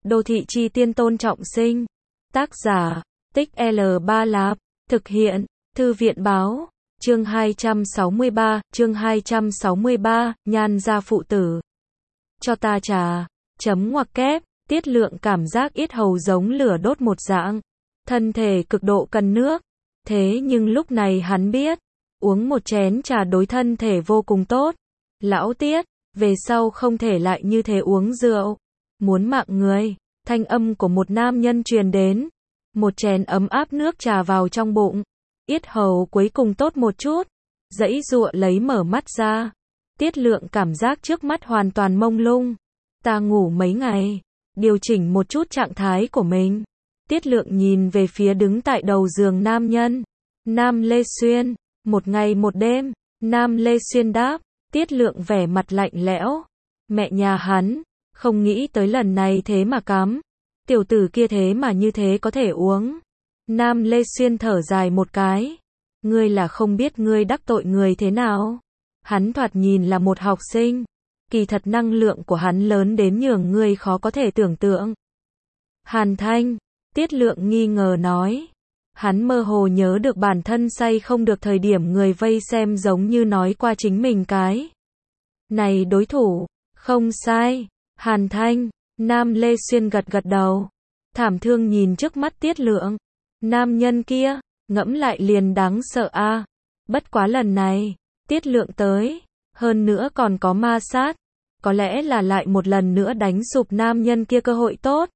Đô thị chi tiên Tôn Trọng Sinh. Tác giả, Tích L3 Lạp. Thực hiện, Thư viện báo. Chương 263, Nhan gia phụ tử. Cho ta trà. Chấm ngoặc kép, Tiết Lượng cảm giác yết hầu giống lửa đốt một dạng. Thân thể cực độ cần nước. Thế nhưng lúc này hắn biết, uống một chén trà đối thân thể vô cùng tốt. Lão Tiết, về sau không thể lại như thế uống rượu. Muốn mạng người, thanh âm của một nam nhân truyền đến. Một chén ấm áp nước trà vào trong bụng. Yết hầu cuối cùng tốt một chút. Dãy dụa lấy mở mắt ra. Tiết Lượng cảm giác trước mắt hoàn toàn mông lung. Ta ngủ mấy ngày. Điều chỉnh một chút trạng thái của mình. Tiết Lượng nhìn về phía đứng tại đầu giường nam nhân. Nam Lê Xuyên. Một ngày một đêm. Nam Lê Xuyên đáp. Tiết Lượng vẻ mặt lạnh lẽo. Mẹ nhà hắn. Không nghĩ tới lần này thế mà cắm. Tiểu tử kia thế mà như thế có thể uống. Nam Lê Xuyên thở dài một cái. Ngươi là không biết ngươi đắc tội người thế nào. Hắn thoạt nhìn là một học sinh. Kỳ thật năng lượng của hắn lớn đến nhường ngươi khó có thể tưởng tượng. Hàn Thanh. Tiết Lượng nghi ngờ nói. Hắn mơ hồ nhớ được bản thân say không được thời điểm người vây xem giống như nói qua chính mình cái. Này đối thủ. Không sai. Hàn Thanh. Nam Lê Xuyên gật gật đầu. Thảm thương nhìn trước mắt Tiết Lượng. Nam nhân kia, ngẫm lại liền đáng sợ a. Bất quá lần này, Tiết Lượng tới, hơn nữa còn có ma sát. Có lẽ là lại một lần nữa đánh sụp nam nhân kia cơ hội tốt.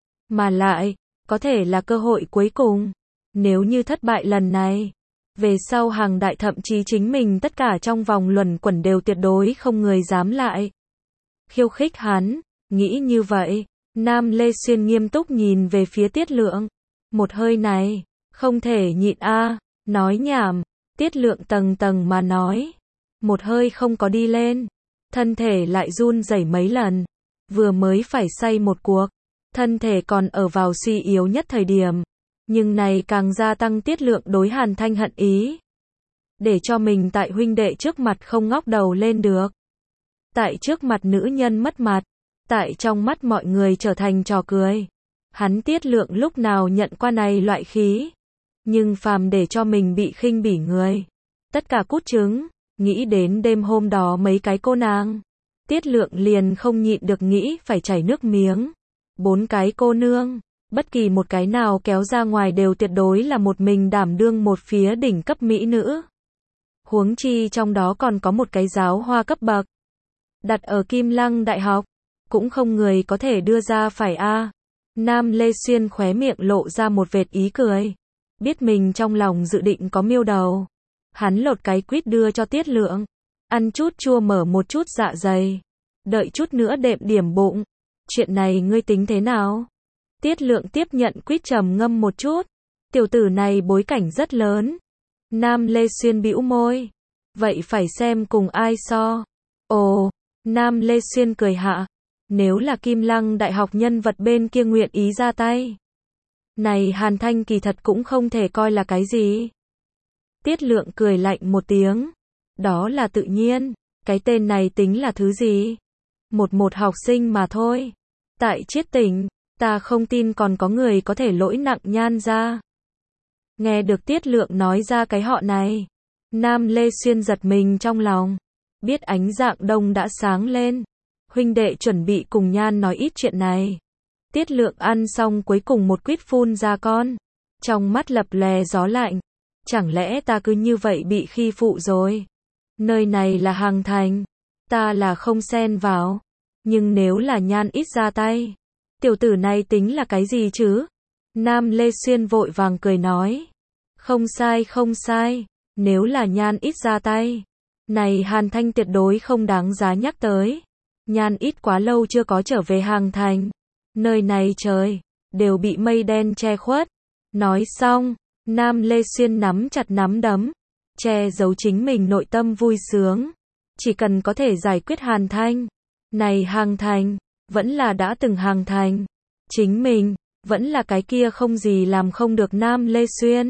Mà lại, có thể là cơ hội cuối cùng. Nếu như thất bại lần này, về sau hàng đại thậm chí chính mình tất cả trong vòng luẩn quẩn đều tuyệt đối không người dám lại khiêu khích hắn. Nghĩ như vậy, Nam Lê Xuyên nghiêm túc nhìn về phía Tiết Lượng. Một hơi này, không thể nhịn a. Nói nhảm. Tiết Lượng tầng tầng mà nói. Một hơi không có đi lên. Thân thể lại run rẩy mấy lần. Vừa mới phải say một cuộc. Thân thể còn ở vào suy yếu nhất thời điểm. Nhưng này càng gia tăng Tiết Lượng đối Hàn Thanh hận ý. Để cho mình tại huynh đệ trước mặt không ngóc đầu lên được. Tại trước mặt nữ nhân mất mặt. Tại trong mắt mọi người trở thành trò cười. Hắn Tiết Lượng lúc nào nhận qua này loại khí. Nhưng phàm để cho mình bị khinh bỉ người. Tất cả cút trứng. Nghĩ đến đêm hôm đó mấy cái cô nàng. Tiết Lượng liền không nhịn được nghĩ phải chảy nước miếng. 4 cái cô nương. Bất kỳ một cái nào kéo ra ngoài đều tuyệt đối là một mình đảm đương một phía đỉnh cấp mỹ nữ. Huống chi trong đó còn có một cái giáo hoa cấp bậc. Đặt ở Kim Lăng Đại học. Cũng không người có thể đưa ra phải a. Nam Lê Xuyên khóe miệng lộ ra một vệt ý cười. Biết mình trong lòng dự định có miêu đầu. Hắn lột cái quýt đưa cho Tiết Lượng. Ăn chút chua mở một chút dạ dày. Đợi chút nữa đệm điểm bụng. Chuyện này ngươi tính thế nào? Tiết Lượng tiếp nhận quýt trầm ngâm một chút. Tiểu tử này bối cảnh rất lớn. Nam Lê Xuyên bĩu môi. Vậy phải xem cùng ai so. Ồ, Nam Lê Xuyên cười hạ. Nếu là Kim Lăng Đại học nhân vật bên kia nguyện ý ra tay. Này Hàn Thanh kỳ thật cũng không thể coi là cái gì. Tiết Lượng cười lạnh một tiếng. Đó là tự nhiên. Cái tên này tính là thứ gì? Một học sinh mà thôi. Tại Chiết Tỉnh, ta không tin còn có người có thể lỗi nặng Nhan gia. Nghe được Tiết Lượng nói ra cái họ này. Nam Lê Xuyên giật mình trong lòng. Biết ánh dạng đông đã sáng lên. Huynh đệ chuẩn bị cùng Nhan nói ít chuyện này. Tiết Lượng ăn xong cuối cùng một quýt phun ra con. Trong mắt lập lè gió lạnh. Chẳng lẽ ta cứ như vậy bị khi phụ rồi? Nơi này là Hàng Thành. Ta là không xen vào. Nhưng nếu là Nhan ít ra tay. Tiểu tử này tính là cái gì chứ? Nam Lê Xuyên vội vàng cười nói. Không sai không sai. Nếu là Nhan ít ra tay. Này Hàn Thanh tuyệt đối không đáng giá nhắc tới. Nhan ít quá lâu chưa có trở về Hàng Thành. Nơi này trời, đều bị mây đen che khuất. Nói xong, Nam Lê Xuyên nắm chặt nắm đấm. Che giấu chính mình nội tâm vui sướng. Chỉ cần có thể giải quyết Hàn Thanh. Này Hàng Thành, vẫn là đã từng Hàng Thành. Chính mình, vẫn là cái kia không gì làm không được Nam Lê Xuyên.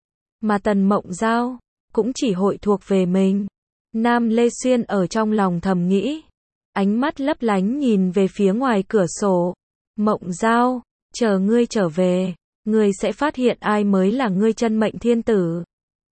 Mà Tần Mộng Giao, cũng chỉ hội thuộc về mình. Nam Lê Xuyên ở trong lòng thầm nghĩ. Ánh mắt lấp lánh nhìn về phía ngoài cửa sổ. Mộng Giao, chờ ngươi trở về, ngươi sẽ phát hiện ai mới là ngươi chân mệnh thiên tử.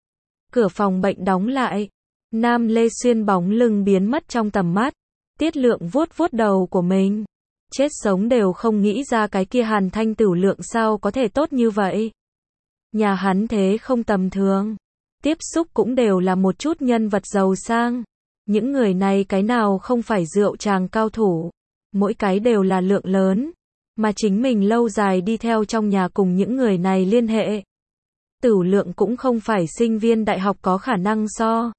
Cửa phòng bệnh đóng lại. Nam Lê Xuyên bóng lưng biến mất trong tầm mắt. Tiết Lượng vuốt vuốt đầu của mình. Chết sống đều không nghĩ ra cái kia Hàn Thanh Tửu Lượng sao có thể tốt như vậy. Nhà hắn thế không tầm thường. Tiếp xúc cũng đều là một chút nhân vật giàu sang. Những người này cái nào không phải rượu tràng cao thủ. Mỗi cái đều là lượng lớn. Mà chính mình lâu dài đi theo trong nhà cùng những người này liên hệ. Tửu Lượng cũng không phải sinh viên đại học có khả năng so.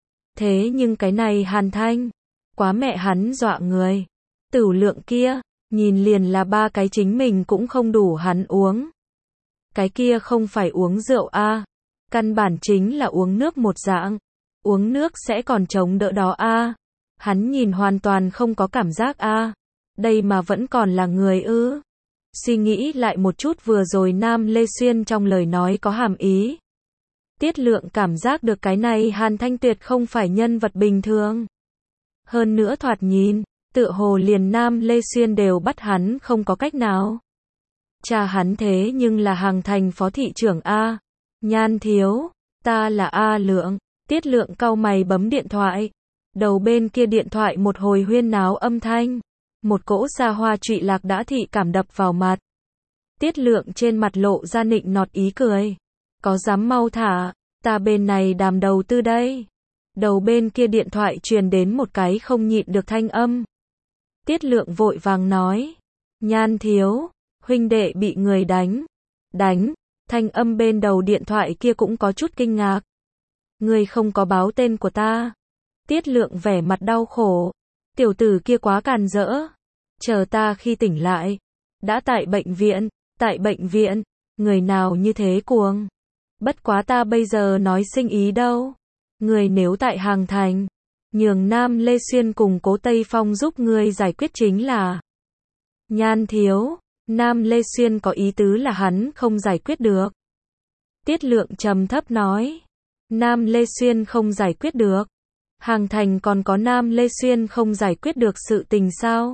Thế nhưng cái này Hàn Thanh, quá mẹ hắn dọa người. Tửu Lượng kia, nhìn liền là 3 cái chính mình cũng không đủ hắn uống. Cái kia không phải uống rượu a, căn bản chính là uống nước một dạng. Uống nước sẽ còn chống đỡ đó a. Hắn nhìn hoàn toàn không có cảm giác a. Đây mà vẫn còn là người ư? Suy nghĩ lại một chút vừa rồi Nam Lê Xuyên trong lời nói có hàm ý. Tiết Lượng cảm giác được cái này Hàn Thanh tuyệt không phải nhân vật bình thường. Hơn nữa thoạt nhìn, tựa hồ liền Nam Lê Xuyên đều bắt hắn không có cách nào. Cha hắn thế nhưng là Hàng Thành phó thị trưởng A. Nhan thiếu, ta là A Lượng. Tiết Lượng cau mày bấm điện thoại. Đầu bên kia điện thoại một hồi huyên náo âm thanh. Một cỗ xa hoa trụy lạc đã thị cảm đập vào mặt. Tiết Lượng trên mặt lộ ra nịnh nọt ý cười. Có dám mau thả, ta bên này đàm đầu tư đây. Đầu bên kia điện thoại truyền đến một cái không nhịn được thanh âm. Tiết Lượng vội vàng nói. Nhan thiếu, huynh đệ bị người đánh. Đánh, thanh âm bên đầu điện thoại kia cũng có chút kinh ngạc. Ngươi không có báo tên của ta. Tiết Lượng vẻ mặt đau khổ. Tiểu tử kia quá càn rỡ. Chờ ta khi tỉnh lại. Đã tại bệnh viện, người nào như thế cuồng. Bất quá ta bây giờ nói sinh ý đâu. Người nếu tại Hàng Thành, nhường Nam Lê Xuyên cùng Cố Tây Phong giúp ngươi giải quyết chính là. Nhan thiếu, Nam Lê Xuyên có ý tứ là hắn không giải quyết được. Tiết Lượng trầm thấp nói. Nam Lê Xuyên không giải quyết được. Hàng Thành còn có Nam Lê Xuyên không giải quyết được sự tình sao?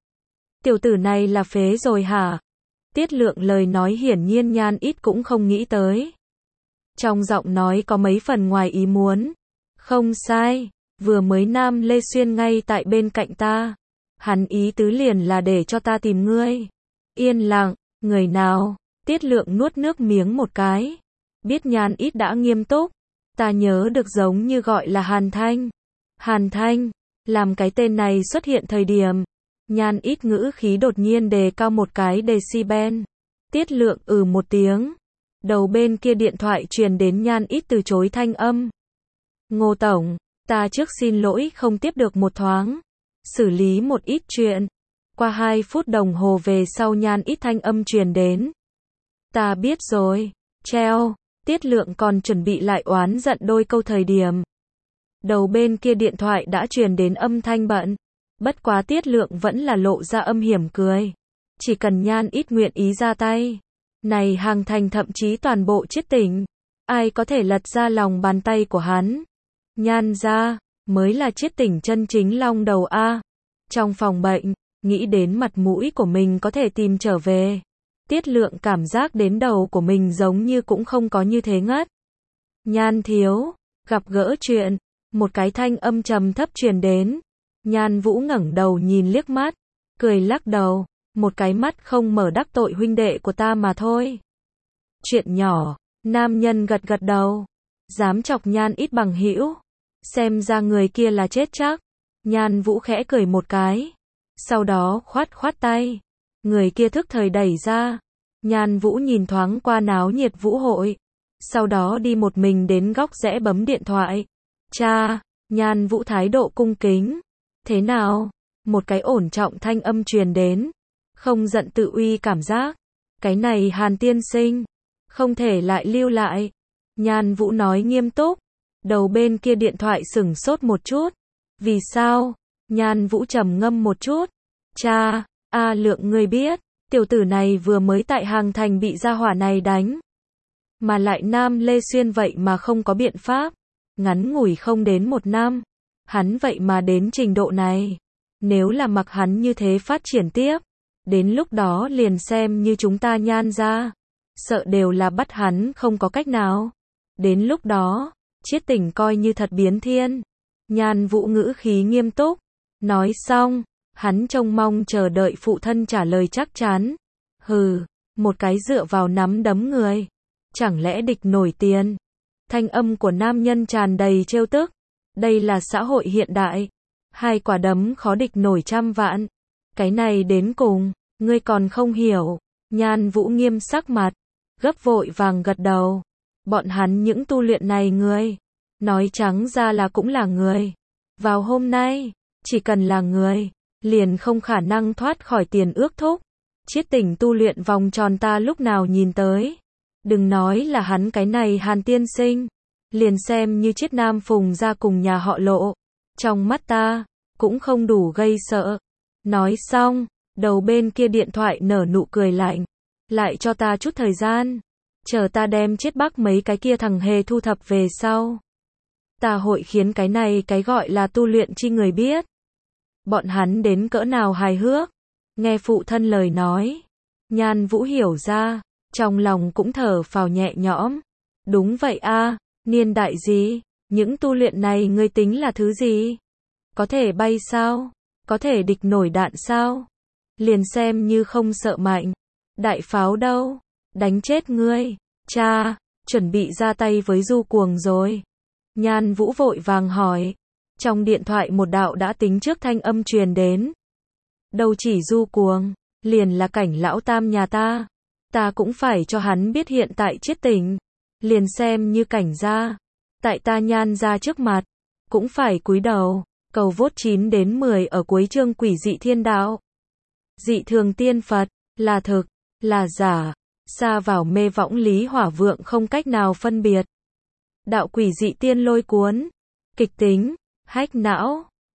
Tiểu tử này là phế rồi hả? Tiết Lượng lời nói hiển nhiên Nhan ít cũng không nghĩ tới. Trong giọng nói có mấy phần ngoài ý muốn. Không sai, vừa mới Nam Lê Xuyên ngay tại bên cạnh ta. Hắn ý tứ liền là để cho ta tìm ngươi. Yên lặng, người nào? Tiết Lượng nuốt nước miếng một cái. Biết Nhan ít đã nghiêm túc. Ta nhớ được giống như gọi là Hàn Thanh. Hàn Thanh, làm cái tên này xuất hiện thời điểm. Nhan ít ngữ khí đột nhiên đề cao một cái decibel. Tiết Lượng một tiếng. Đầu bên kia điện thoại truyền đến Nhan ít từ chối thanh âm. Ngô Tổng, ta trước xin lỗi không tiếp được một thoáng. Xử lý một ít chuyện. Qua 2 phút đồng hồ về sau Nhan ít thanh âm truyền đến. Ta biết rồi. Treo. Tiết Lượng còn chuẩn bị lại oán giận đôi câu thời điểm. Đầu bên kia điện thoại đã truyền đến âm thanh bận. Bất quá Tiết Lượng vẫn là lộ ra âm hiểm cười. Chỉ cần Nhan ít nguyện ý ra tay. Này Hàng Thành thậm chí toàn bộ chiết tỉnh. Ai có thể lật ra lòng bàn tay của hắn. Nhan ra, mới là chiết tỉnh chân chính long đầu A. Trong phòng bệnh, nghĩ đến mặt mũi của mình có thể tìm trở về. Tiết Lượng cảm giác đến đầu của mình giống như cũng không có như thế ngất. Nhan thiếu, gặp gỡ chuyện. Một cái thanh âm trầm thấp truyền đến. Nhan Vũ ngẩng đầu nhìn liếc mắt. Cười lắc đầu. Một cái mắt không mở đắc tội huynh đệ của ta mà thôi. Chuyện nhỏ. Nam nhân gật gật đầu. Dám chọc Nhan ít bằng hữu. Xem ra người kia là chết chắc. Nhan Vũ khẽ cười một cái. Sau đó khoát khoát tay. Người kia thức thời đẩy ra. Nhan Vũ nhìn thoáng qua náo nhiệt vũ hội. Sau đó đi một mình đến góc rẽ bấm điện thoại. Cha, Nhan Vũ thái độ cung kính. Thế nào? Một cái ổn trọng thanh âm truyền đến. Không giận tự uy cảm giác. Cái này Hàn tiên sinh. Không thể lại lưu lại. Nhan Vũ nói nghiêm túc. Đầu bên kia điện thoại sửng sốt một chút. Vì sao? Nhan Vũ trầm ngâm một chút. Cha, A Lượng ngươi biết. Tiểu tử này vừa mới tại Hàng Thành bị gia hỏa này đánh. Mà lại Nam Lê Xuyên vậy mà không có biện pháp. Ngắn ngủi không đến 1 năm. Hắn vậy mà đến trình độ này. Nếu là mặc hắn như thế phát triển tiếp. Đến lúc đó liền xem như chúng ta Nhan gia, sợ đều là bắt hắn không có cách nào. Đến lúc đó, Chiết Tỉnh coi như thật biến thiên. Nhan Vũ ngữ khí nghiêm túc. Nói xong, hắn trông mong chờ đợi phụ thân trả lời chắc chắn. Hừ, một cái dựa vào nắm đấm người. Chẳng lẽ địch nổi tiền? Thanh âm của nam nhân tràn đầy trêu tức. Đây là xã hội hiện đại. 2 quả đấm khó địch nổi trăm vạn. Cái này đến cùng, ngươi còn không hiểu. Nhan Vũ nghiêm sắc mặt, gấp vội vàng gật đầu. Bọn hắn những tu luyện này người, nói trắng ra là cũng là người. Vào hôm nay, chỉ cần là người, liền không khả năng thoát khỏi tiền ước thúc. Chiết Tỉnh tu luyện vòng tròn ta lúc nào nhìn tới. Đừng nói là hắn cái này Hàn tiên sinh, liền xem như Chiết Nam Phùng ra cùng nhà họ Lộ, trong mắt ta, cũng không đủ gây sợ. Nói xong, đầu bên kia điện thoại nở nụ cười lạnh. Lại cho ta chút thời gian, chờ ta đem Chiết Bắc mấy cái kia thằng hề thu thập về sau. Ta hội khiến cái này cái gọi là tu luyện chi người biết. Bọn hắn đến cỡ nào hài hước. Nghe phụ thân lời nói, Nhan Vũ hiểu ra, trong lòng cũng thở phào nhẹ nhõm. Đúng vậy a, niên đại gì, những tu luyện này ngươi tính là thứ gì? Có thể bay sao? Có thể địch nổi đạn sao? Liền xem như không sợ mạnh. Đại pháo đâu? Đánh chết ngươi. Cha, chuẩn bị ra tay với Du Cuồng rồi. Nhan Vũ vội vàng hỏi. Trong điện thoại một đạo đã tính trước thanh âm truyền đến. Đâu chỉ Du Cuồng, liền là Cảnh lão tam nhà ta. Ta cũng phải cho hắn biết hiện tại Chiết Tỉnh. Liền xem như Cảnh gia, tại ta Nhan gia trước mặt, cũng phải cúi đầu. Cầu vote 9 đến 10 ở cuối chương Quỷ dị thiên đạo. Dị thường tiên Phật, là thực, là giả, xa vào mê võng lý hỏa vượng không cách nào phân biệt. Đạo quỷ dị tiên lôi cuốn, kịch tính, hách não.